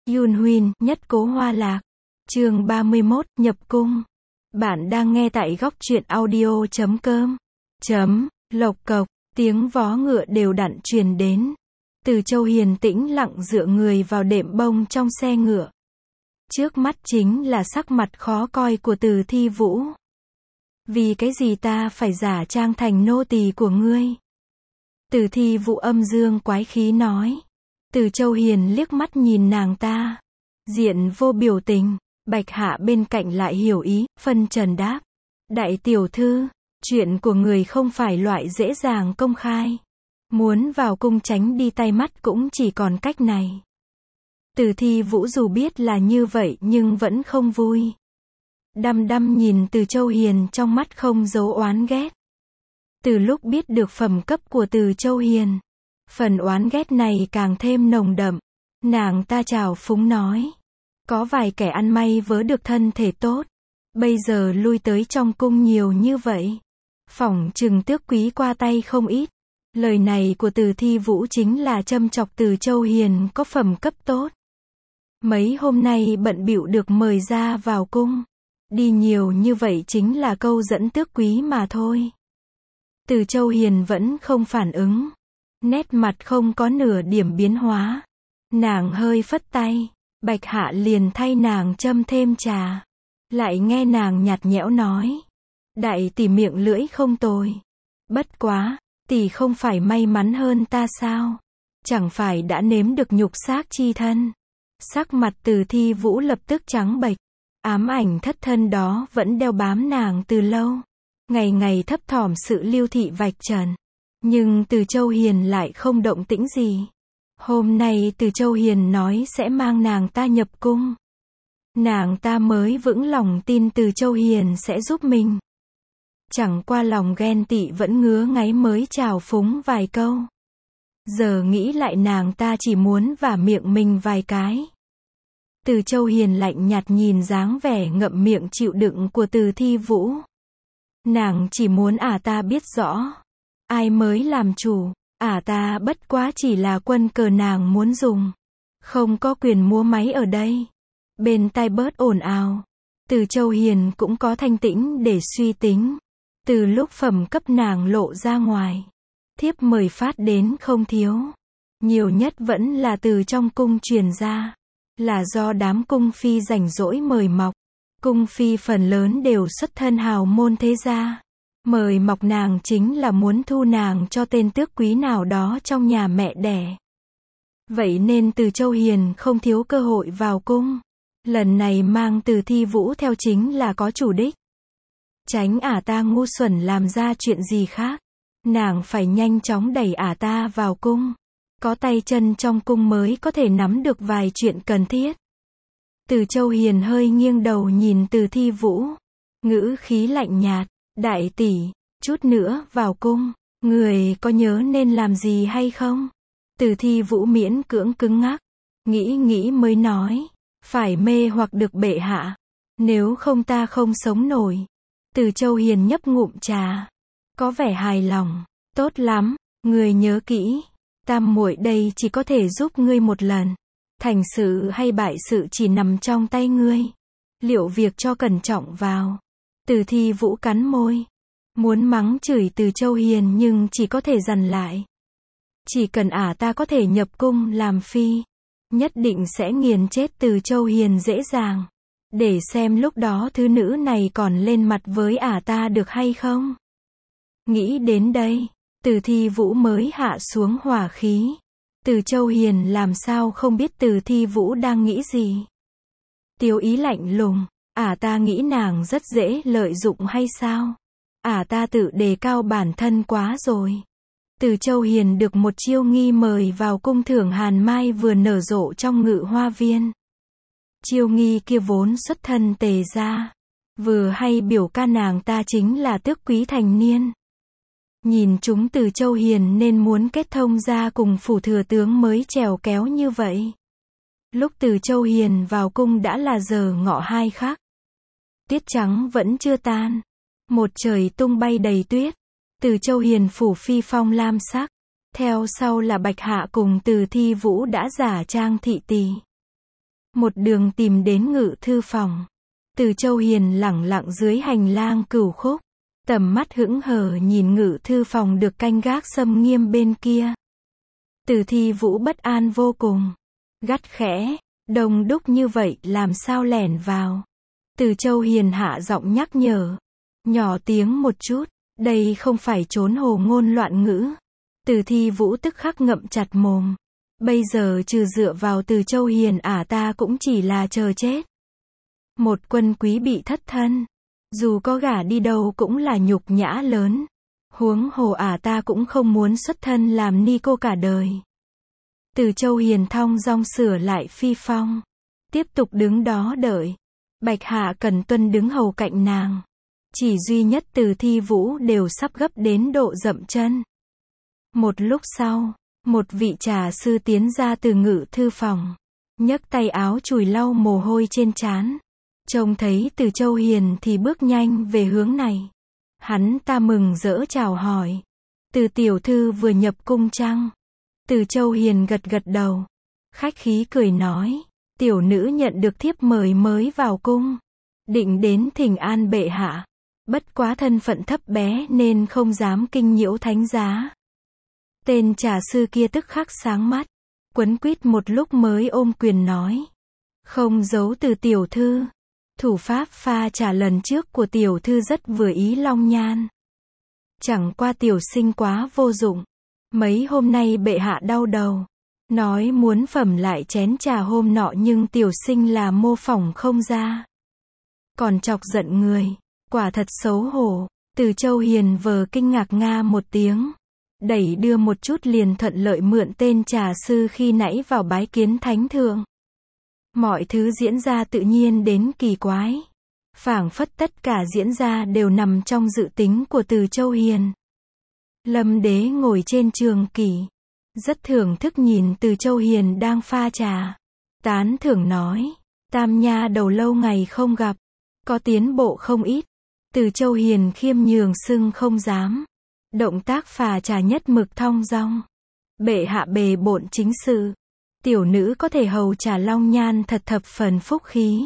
Yoon Huynh, nhất cố hoa lạc. Chương 31, nhập cung. Bạn đang nghe tại góc truyện audio.com. Lộc cộc, tiếng vó ngựa đều đặn truyền đến. Từ Châu Hiền tĩnh lặng dựa người vào đệm bông trong xe ngựa. Trước mắt chính là sắc mặt khó coi của Từ Thi Vũ. Vì cái gì ta phải giả trang thành nô tỳ của ngươi? Từ Thi Vũ âm dương quái khí nói. Từ Châu Hiền liếc mắt nhìn nàng ta. Diện vô biểu tình. Bạch Hạ bên cạnh lại hiểu ý, phân trần đáp. Đại tiểu thư, chuyện của người không phải loại dễ dàng công khai. Muốn vào cung tránh đi tay mắt cũng chỉ còn cách này. Từ Thi Vũ dù biết là như vậy nhưng vẫn không vui. Đăm đăm nhìn Từ Châu Hiền trong mắt không giấu oán ghét. Từ lúc biết được phẩm cấp của Từ Châu Hiền, phần oán ghét này càng thêm nồng đậm. Nàng ta trào phúng nói. Có vài kẻ ăn may vớ được thân thể tốt. Bây giờ lui tới trong cung nhiều như vậy. Phỏng chừng tước quý qua tay không ít. Lời này của Từ Thi Vũ chính là châm chọc Từ Châu Hiền có phẩm cấp tốt. Mấy hôm nay bận bịu được mời ra vào cung. Đi nhiều như vậy chính là câu dẫn tước quý mà thôi. Từ Châu Hiền vẫn không phản ứng. Nét mặt không có nửa điểm biến hóa. Nàng hơi phất tay. Bạch Hạ liền thay nàng châm thêm trà. Lại nghe nàng nhạt nhẽo nói. Đại tỷ miệng lưỡi không tồi. Bất quá, tỷ không phải may mắn hơn ta sao? Chẳng phải đã nếm được nhục xác chi thân. Sắc mặt Từ Thi Vũ lập tức trắng bệch. Ám ảnh thất thân đó vẫn đeo bám nàng từ lâu. Ngày ngày thấp thỏm sự lưu thị vạch trần. Nhưng Từ Châu Hiền lại không động tĩnh gì. Hôm nay Từ Châu Hiền nói sẽ mang nàng ta nhập cung. Nàng ta mới vững lòng tin Từ Châu Hiền sẽ giúp mình. Chẳng qua lòng ghen tị vẫn ngứa ngáy mới trào phúng vài câu. Giờ nghĩ lại nàng ta chỉ muốn vả miệng mình vài cái. Từ Châu Hiền lạnh nhạt nhìn dáng vẻ ngậm miệng chịu đựng của Từ Thi Vũ. Nàng chỉ muốn ta biết rõ. Ai mới làm chủ. Ta bất quá chỉ là quân cờ nàng muốn dùng. Không có quyền múa máy ở đây. Bên tai bớt ồn ào. Từ Châu Hiền cũng có thanh tĩnh để suy tính. Từ lúc phẩm cấp nàng lộ ra ngoài. Thiếp mời phát đến không thiếu. Nhiều nhất vẫn là từ trong cung truyền ra. Là do đám cung phi rảnh rỗi mời mọc. Cung phi phần lớn đều xuất thân hào môn thế gia. Mời mọc nàng chính là muốn thu nàng cho tên tước quý nào đó trong nhà mẹ đẻ. Vậy nên Từ Châu Hiền không thiếu cơ hội vào cung. Lần này mang Từ Thi Vũ theo chính là có chủ đích. Tránh ta ngu xuẩn làm ra chuyện gì khác. Nàng phải nhanh chóng đẩy ta vào cung. Có tay chân trong cung mới có thể nắm được vài chuyện cần thiết. Từ Châu Hiền hơi nghiêng đầu nhìn Từ Thi Vũ. Ngữ khí lạnh nhạt. Đại tỷ, chút nữa vào cung, người có nhớ nên làm gì hay không? Từ Thi Vũ miễn cưỡng cứng ngắc, nghĩ mới nói, phải mê hoặc được bệ hạ, nếu không ta không sống nổi. Từ Châu Hiền nhấp ngụm trà, có vẻ hài lòng, tốt lắm, người nhớ kỹ, tam muội đây chỉ có thể giúp ngươi một lần, thành sự hay bại sự chỉ nằm trong tay ngươi, liệu việc cho cẩn trọng vào. Từ Thi Vũ cắn môi. Muốn mắng chửi Từ Châu Hiền nhưng chỉ có thể dằn lại. Chỉ cần ta có thể nhập cung làm phi. Nhất định sẽ nghiền chết Từ Châu Hiền dễ dàng. Để xem lúc đó thứ nữ này còn lên mặt với ta được hay không. Nghĩ đến đây. Từ Thi Vũ mới hạ xuống hỏa khí. Từ Châu Hiền làm sao không biết Từ Thi Vũ đang nghĩ gì. Tiêu ý lạnh lùng. Ta nghĩ nàng rất dễ lợi dụng hay sao? Ta tự đề cao bản thân quá rồi. Từ Châu Hiền được một chiêu nghi mời vào cung thưởng hàn mai vừa nở rộ trong Ngự Hoa Viên. Chiêu nghi kia vốn xuất thân Tề gia. Vừa hay biểu ca nàng ta chính là tước quý thành niên. Nhìn chúng Từ Châu Hiền nên muốn kết thông ra cùng phủ thừa tướng mới trèo kéo như vậy. Lúc Từ Châu Hiền vào cung đã là giờ ngọ 2 khắc. Tuyết trắng vẫn chưa tan. Một trời tung bay đầy tuyết. Từ Châu Hiền phủ phi phong lam sắc. Theo sau là Bạch Hạ cùng Từ Thi Vũ đã giả trang thị tỳ. một đường tìm đến ngự thư phòng. Từ Châu Hiền lẳng lặng dưới hành lang Cửu Khúc, tầm mắt hững hờ nhìn ngự thư phòng được canh gác xâm nghiêm bên kia. Từ Thi Vũ bất an vô cùng, gắt khẽ, đông đúc như vậy làm sao lẻn vào. Từ Châu Hiền hạ giọng nhắc nhở, nhỏ tiếng một chút, đây không phải trốn hồ ngôn loạn ngữ. Từ Thi Vũ tức khắc ngậm chặt mồm, bây giờ trừ dựa vào Từ Châu Hiền ta cũng chỉ là chờ chết. Một quân quý bị thất thân, dù có gả đi đâu cũng là nhục nhã lớn. Huống hồ ta cũng không muốn xuất thân làm ni cô cả đời. Từ Châu Hiền thong dong sửa lại phi phong, tiếp tục đứng đó đợi. Bạch Hạ Cần Tuân đứng hầu cạnh nàng. Chỉ duy nhất Từ Thi Vũ đều sắp gấp đến độ dậm chân. Một lúc sau, một vị trà sư tiến ra từ ngự thư phòng, nhấc tay áo chùi lau mồ hôi trên trán. Trông thấy Từ Châu Hiền thì bước nhanh về hướng này. Hắn ta mừng rỡ chào hỏi. Từ tiểu thư vừa nhập cung chăng? Từ Châu Hiền gật gật đầu, khách khí cười nói, tiểu nữ nhận được thiếp mời mới vào cung, định đến thỉnh an bệ hạ, bất quá thân phận thấp bé nên không dám kinh nhiễu thánh giá. Tên trà sư kia tức khắc sáng mắt, quấn quýt một lúc mới ôm quyền nói, không giấu từ tiểu thư, thủ pháp pha trà lần trước của tiểu thư rất vừa ý Long Nhan. Chẳng qua tiểu sinh quá vô dụng. Mấy hôm nay bệ hạ đau đầu, nói muốn phẩm lại chén trà hôm nọ nhưng tiểu sinh là mô phỏng không ra. Còn chọc giận người, quả thật xấu hổ. Từ Châu Hiền vờ kinh ngạc nga một tiếng, đẩy đưa một chút liền thuận lợi mượn tên trà sư khi nãy vào bái kiến thánh thượng. Mọi thứ diễn ra tự nhiên đến kỳ quái. Phảng phất tất cả diễn ra đều nằm trong dự tính của Từ Châu Hiền. Lâm Đế ngồi trên trường kỷ, rất thưởng thức nhìn Từ Châu Hiền đang pha trà. Tán thưởng nói, tam nha đầu lâu ngày không gặp, có tiến bộ không ít. Từ Châu Hiền khiêm nhường xưng không dám. Động tác pha trà nhất mực thong dong. Bệ hạ bề bộn chính sự, tiểu nữ có thể hầu trà Long Nhan thật thập phần phúc khí.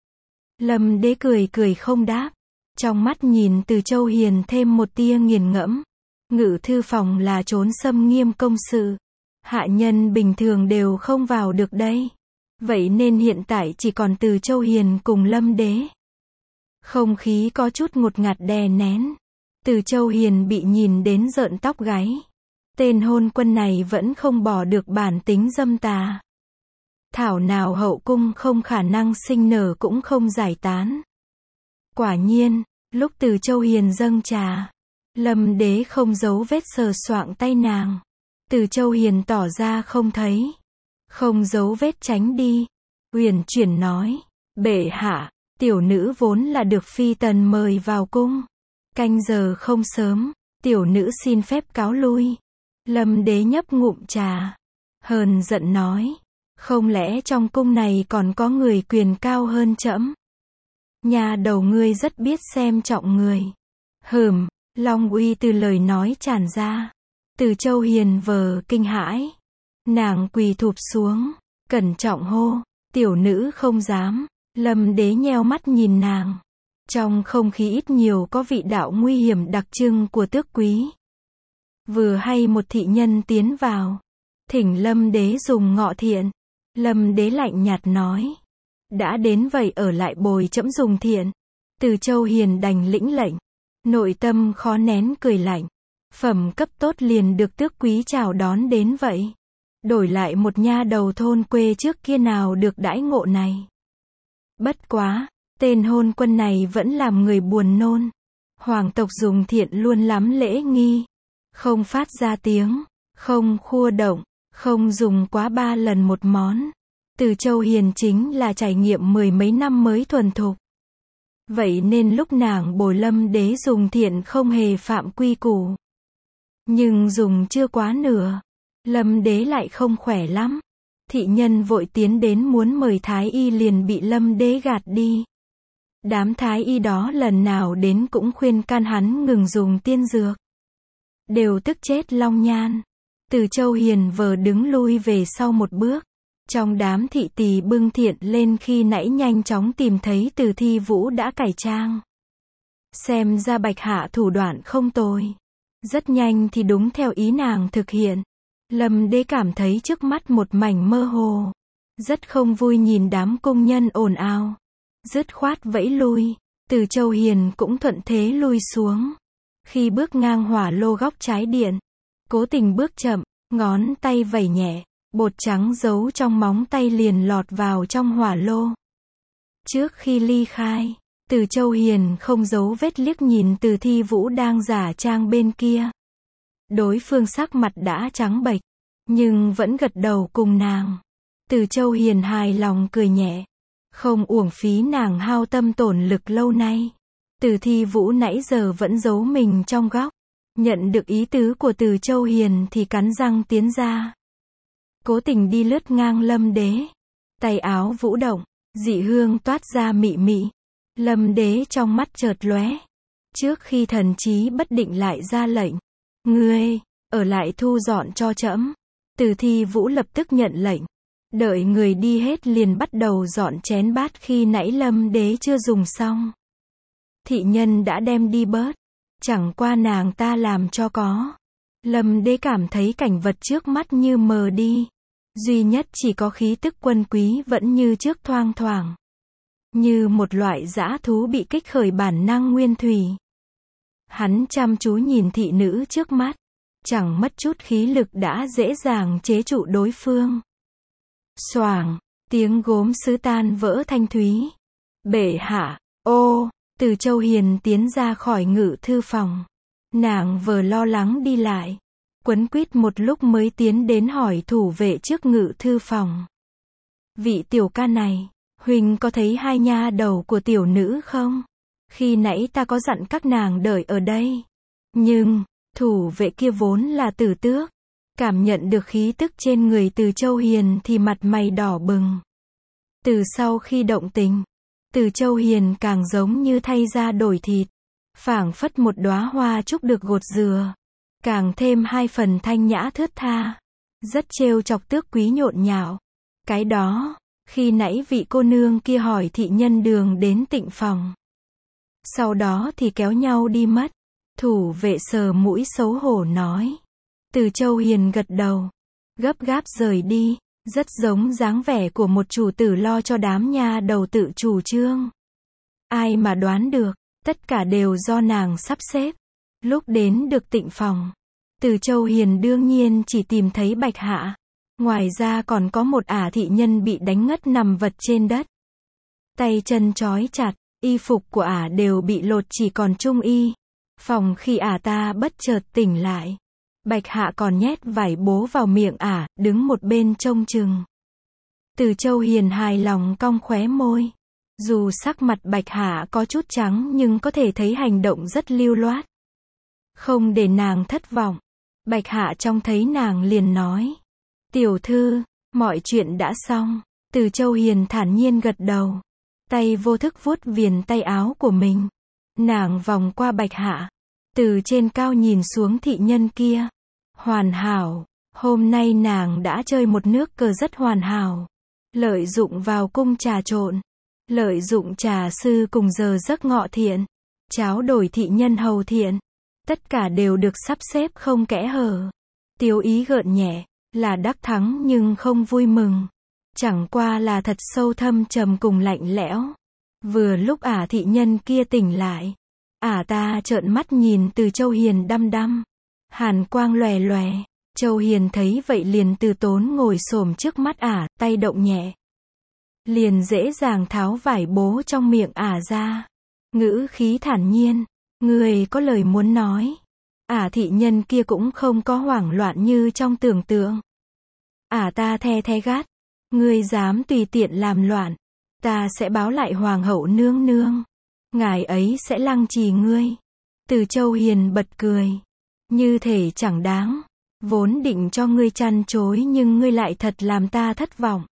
Lâm Đế cười cười không đáp, trong mắt nhìn Từ Châu Hiền thêm một tia nghiền ngẫm. Ngự thư phòng là trốn xâm nghiêm công sự, hạ nhân bình thường đều không vào được đây. Vậy nên hiện tại chỉ còn Từ Châu Hiền cùng Lâm Đế. Không khí có chút ngột ngạt đè nén. Từ Châu Hiền bị nhìn đến rợn tóc gáy. Tên hôn quân này vẫn không bỏ được bản tính dâm tà. Thảo nào hậu cung không khả năng sinh nở cũng không giải tán. Quả nhiên, lúc Từ Châu Hiền dâng trà, Lâm Đế không giấu vết sờ soạng tay nàng. Từ Châu Hiền tỏ ra không thấy, không giấu vết tránh đi. Uyển chuyển nói, bệ hạ, tiểu nữ vốn là được phi tần mời vào cung. Canh giờ không sớm, tiểu nữ xin phép cáo lui. Lâm Đế nhấp ngụm trà, hờn giận nói, không lẽ trong cung này còn có người quyền cao hơn trẫm? Nhà đầu ngươi rất biết xem trọng người. Long uy từ lời nói tràn ra. Từ Châu Hiền vờ kinh hãi. Nàng quỳ thụp xuống, cẩn trọng hô, tiểu nữ không dám. Lâm Đế nheo mắt nhìn nàng. Trong không khí ít nhiều có vị đạo nguy hiểm đặc trưng của tước quý. Vừa hay một thị nhân tiến vào, thỉnh Lâm Đế dùng ngọ thiện. Lâm Đế lạnh nhạt nói, đã đến vậy ở lại bồi trẫm dùng thiện. Từ Châu Hiền đành lĩnh lệnh, nội tâm khó nén cười lạnh. Phẩm cấp tốt liền được tước quý chào đón đến vậy. Đổi lại một nha đầu thôn quê trước kia nào được đãi ngộ này. Bất quá, tên hôn quân này vẫn làm người buồn nôn. Hoàng tộc dùng thiện luôn lắm lễ nghi. Không phát ra tiếng, không khua động, không dùng quá 3 lần một món. Từ Châu Hiền chính là trải nghiệm 10 mấy năm mới thuần thục. Vậy nên lúc nàng bồi Lâm Đế dùng thiện không hề phạm quy củ. Nhưng dùng chưa quá nửa, Lâm Đế lại không khỏe lắm. Thị nhân vội tiến đến muốn mời Thái Y liền bị Lâm Đế gạt đi. Đám Thái Y đó lần nào đến cũng khuyên can hắn ngừng dùng tiên dược. Đều tức chết Long Nhan. Từ Châu Hiền vờ đứng lui về sau một bước. Trong đám thị tỳ bưng thiện lên khi nãy nhanh chóng tìm thấy Từ Thi Vũ đã cải trang. Xem ra Bạch Hạ thủ đoạn không tồi. Rất nhanh thì đúng theo ý nàng thực hiện. Lâm Đế cảm thấy trước mắt một mảnh mơ hồ. Rất không vui nhìn đám cung nhân ồn ào. Dứt khoát vẫy lui. Từ Châu Hiền cũng thuận thế lui xuống. Khi bước ngang hỏa lô góc trái điện, cố tình bước chậm, ngón tay vẩy nhẹ, bột trắng giấu trong móng tay liền lọt vào trong hỏa lô. Trước khi ly khai, Từ Châu Hiền không giấu vết liếc nhìn Từ Thi Vũ đang giả trang bên kia. Đối phương sắc mặt đã trắng bệch, nhưng vẫn gật đầu cùng nàng. Từ Châu Hiền hài lòng cười nhẹ. Không uổng phí nàng hao tâm tổn lực lâu nay. Từ Thi Vũ nãy giờ vẫn giấu mình trong góc. Nhận được ý tứ của Từ Châu Hiền thì cắn răng tiến ra. Cố tình đi lướt ngang Lâm Đế. Tay áo vũ động, dị hương toát ra mị mị. Lâm Đế trong mắt chợt lóe. Trước khi thần trí bất định lại ra lệnh. Ngươi, ở lại thu dọn cho trẫm. Từ Thi Vũ lập tức nhận lệnh. Đợi người đi hết liền bắt đầu dọn chén bát khi nãy Lâm Đế chưa dùng xong. Thị nhân đã đem đi bớt. Chẳng qua nàng ta làm cho có. Lâm Đế cảm thấy cảnh vật trước mắt như mờ đi. Duy nhất chỉ có khí tức quân quý vẫn như trước thoang thoảng. Như một loại dã thú bị kích khởi bản năng nguyên thủy. Hắn chăm chú nhìn thị nữ trước mắt. Chẳng mất chút khí lực đã dễ dàng chế trụ đối phương. Xoàng, tiếng gốm sứ tan vỡ thanh thúy. Bệ hạ, ô, Từ Châu Hiền tiến ra khỏi ngự thư phòng. Nàng vừa lo lắng đi lại. Quấn quýt một lúc mới tiến đến hỏi thủ vệ trước ngự thư phòng. Vị tiểu ca này, huynh có thấy hai nha đầu của tiểu nữ không? Khi nãy ta có dặn các nàng đợi ở đây. Nhưng, thủ vệ kia vốn là Tử Tước. Cảm nhận được khí tức trên người Từ Châu Hiền thì mặt mày đỏ bừng. Từ sau khi động tình, Từ Châu Hiền càng giống như thay da đổi thịt. Phảng phất một đóa hoa trúc được gột rửa. Càng thêm hai phần thanh nhã thướt tha. Rất trêu chọc tước quý nhộn nhạo. Cái đó, khi nãy vị cô nương kia hỏi thị nhân đường đến tịnh phòng. Sau đó thì kéo nhau đi mất. Thủ vệ sờ mũi xấu hổ nói. Từ Châu Hiền gật đầu. Gấp gáp rời đi. Rất giống dáng vẻ của một chủ tử lo cho đám nha đầu tự chủ trương. Ai mà đoán được, tất cả đều do nàng sắp xếp. Lúc đến được tịnh phòng, Từ Châu Hiền đương nhiên chỉ tìm thấy Bạch Hạ. Ngoài ra còn có một ả thị nhân bị đánh ngất nằm vật trên đất. Tay chân trói chặt, y phục của ả đều bị lột chỉ còn trung y. Phòng khi ả ta bất chợt tỉnh lại. Bạch Hạ còn nhét vải bố vào miệng ả, đứng một bên trông chừng. Từ Châu Hiền hài lòng cong khóe môi. Dù sắc mặt Bạch Hạ có chút trắng nhưng có thể thấy hành động rất lưu loát. Không để nàng thất vọng. Bạch Hạ trông thấy nàng liền nói. Tiểu thư, mọi chuyện đã xong. Từ Châu Hiền thản nhiên gật đầu. Tay vô thức vuốt viền tay áo của mình. Nàng vòng qua Bạch Hạ. Từ trên cao nhìn xuống thị nhân kia. Hoàn hảo. Hôm nay nàng đã chơi một nước cờ rất hoàn hảo. Lợi dụng vào cung trà trộn. Lợi dụng trà sư cùng giờ giấc ngọ thiện. Cháo đổi thị nhân hầu thiện. Tất cả đều được sắp xếp không kẽ hở. Tiêu ý gợn nhẹ. Là đắc thắng nhưng không vui mừng. Chẳng qua là thật sâu thâm trầm cùng lạnh lẽo. Vừa lúc ả thị nhân kia tỉnh lại. Ả ta trợn mắt nhìn Từ Châu Hiền đăm đăm. Hàn quang lòe lòe. Châu Hiền thấy vậy liền từ tốn ngồi xổm trước mắt ả, tay động nhẹ. Liền dễ dàng tháo vải bố trong miệng ả ra. Ngữ khí thản nhiên. Người có lời muốn nói. Ả thị nhân kia cũng không có hoảng loạn như trong tưởng tượng. Ả ta the the gắt. Ngươi dám tùy tiện làm loạn. Ta sẽ báo lại hoàng hậu nương nương. Ngài ấy sẽ lăng trì ngươi. Từ Châu Hiền bật cười. Như thể chẳng đáng. Vốn định cho ngươi chăn chối nhưng ngươi lại thật làm ta thất vọng.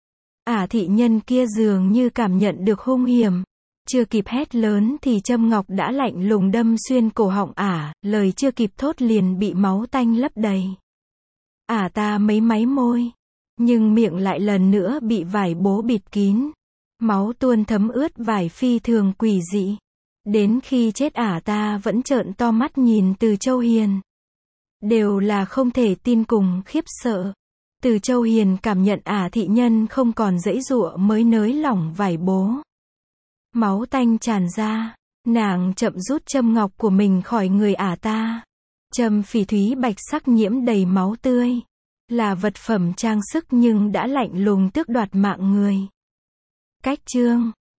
Ả thị nhân kia dường như cảm nhận được hung hiểm. Chưa kịp hét lớn thì châm ngọc đã lạnh lùng đâm xuyên cổ họng ả, lời chưa kịp thốt liền bị máu tanh lấp đầy. Ả ta mấy máy môi. Nhưng miệng lại lần nữa bị vải bố bịt kín. Máu tuôn thấm ướt vải phi thường quỷ dị. Đến khi chết ta vẫn trợn to mắt nhìn Từ Châu Hiền. Đều là không thể tin cùng khiếp sợ. Từ Châu Hiền cảm nhận thị nhân không còn giãy giụa mới nới lỏng vải bố. Máu tanh tràn ra. Nàng chậm rút châm ngọc của mình khỏi người ta. Châm phỉ thúy bạch sắc nhiễm đầy máu tươi. Là vật phẩm trang sức nhưng đã lạnh lùng tước đoạt mạng người. Cách chương